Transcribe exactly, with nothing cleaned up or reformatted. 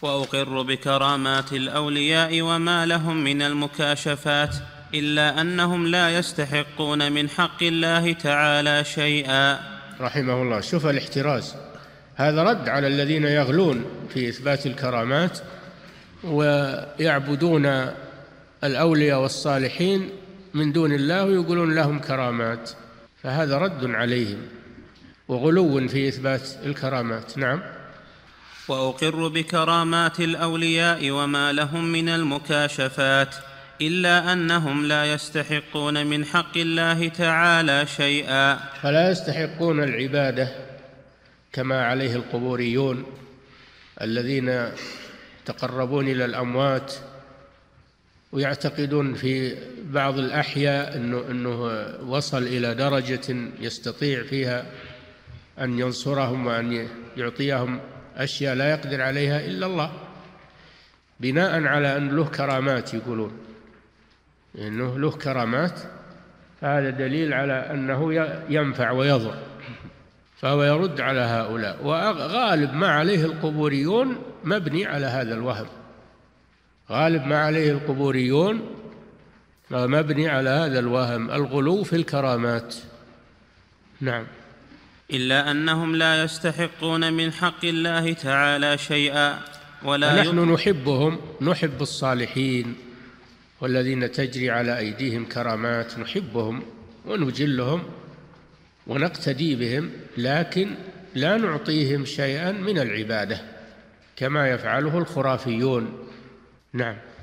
وأقر بكرامات الأولياء وما لهم من المكاشفات، إلا أنهم لا يستحقون من حق الله تعالى شيئا. رحمه الله. شوف الاحتراز، هذا رد على الذين يغلون في إثبات الكرامات ويعبدون الأولياء والصالحين من دون الله ويقولون لهم كرامات، فهذا رد عليهم وغلو في إثبات الكرامات. نعم. وأقر بكرامات الأولياء وما لهم من المكاشفات، إلا أنهم لا يستحقون من حق الله تعالى شيئا. فلا يستحقون العبادة كما عليه القبوريون الذين يتقربون إلى الأموات ويعتقدون في بعض الأحياء أنه, أنه وصل إلى درجة يستطيع فيها أن ينصرهم وأن يعطيهم أشياء لا يقدر عليها إلا الله، بناء على أن له كرامات، يقولون أنه له كرامات، فهذا دليل على أنه ينفع ويضر، فهو يرد على هؤلاء. وغالب ما عليه القبوريون مبني على هذا الوهم، غالب ما عليه القبوريون مبني على هذا الوهم، الغلو في الكرامات. نعم. إلا أنهم لا يستحقون من حق الله تعالى شيئا ولا نحن نحبهم، نحب الصالحين والذين تجري على أيديهم كرامات، نحبهم ونجلهم ونقتدي بهم، لكن لا نعطيهم شيئا من العبادة كما يفعله الخرافيون. نعم.